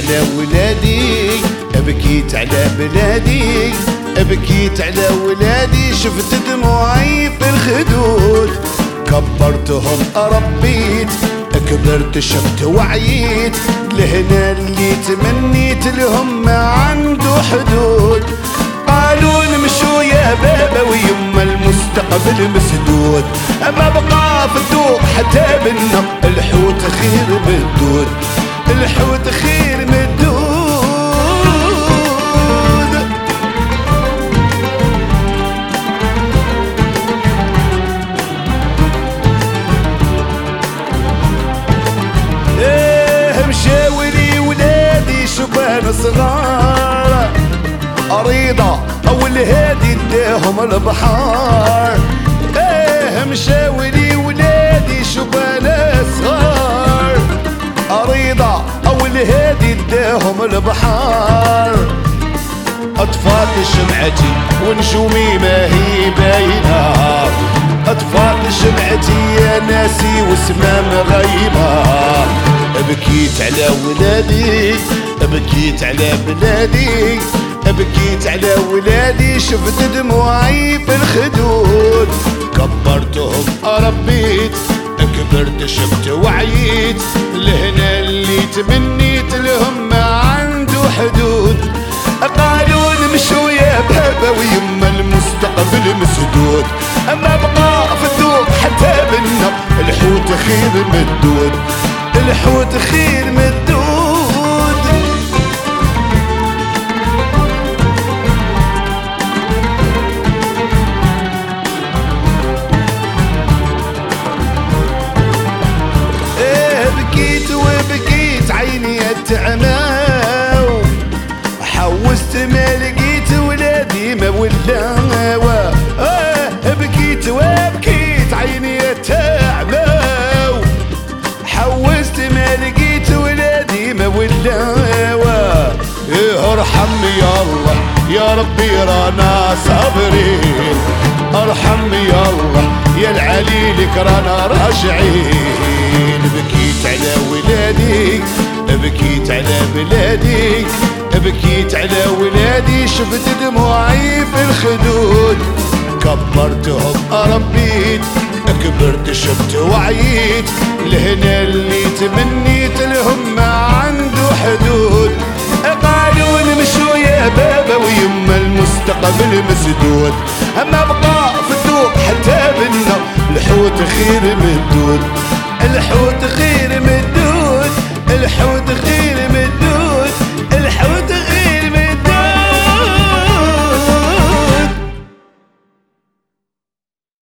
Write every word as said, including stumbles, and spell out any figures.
على ولادي، بكيت على بلادي، بكيت على ولادي، شفت دموعي في الخدود. كبرتهم ربيت، كبرت شفت وعيت، لهنا اللي تمنيت لهم ما عنده حدود. قالوا نمشوا يا بابا ويما المستقبل مسدود، ما بقى في الذوق حتى بنا الحوت خير بالدود، الحوت خير من الدود. ايه مشاولي ولادي شبان صغار، أريضة أو الهادي اداهم البحار. ايه مشاولي ولادي شبان صغار، أريضة أو الهادي اداهم البحار. أطفال شمعتي ونجومي ما هي باينة، أطفال شمعتي يا ناسي وسمام غيمة. بكيت على ولادي، بكيت على بلادي، بكيت على ولادي، شفت دموعي في الخدود. كبرتهم ربيت، كبرت شفت وعيت، لهنا اللي تمنيت لهم ما عنده حدود. قالوا نمشوا يا بابا ويما المستقبل مسدود، اما بقى في الذوق حتى بنا الحوت خير مدود، الحوت خير مدود. ايه بكيت وبكيت عيني اتعماو، حوست ما لقيت ولادي ما ولاوا. اه بكيت وبكيت عيني اتعماو، حوست ما لقيت ولادي ما ولاوا. ايه ارحم يا الله يا ربي رانا صابرين، ارحم يا الله يا العلي لك رانا راجعين. بكيت على ولادي، بكيت على بلادي، بكيت على ولادي، شفت دموعي في الخدود. كبرتهم ربيت، كبرت شفت وعيت، لهنا اللي تمنيت لهم ما عنده حدود. قالوا نمشوا يا بابا ويما المستقبل مسدود، اما بقى في الذوق حتى بنا الحوت خير مدود،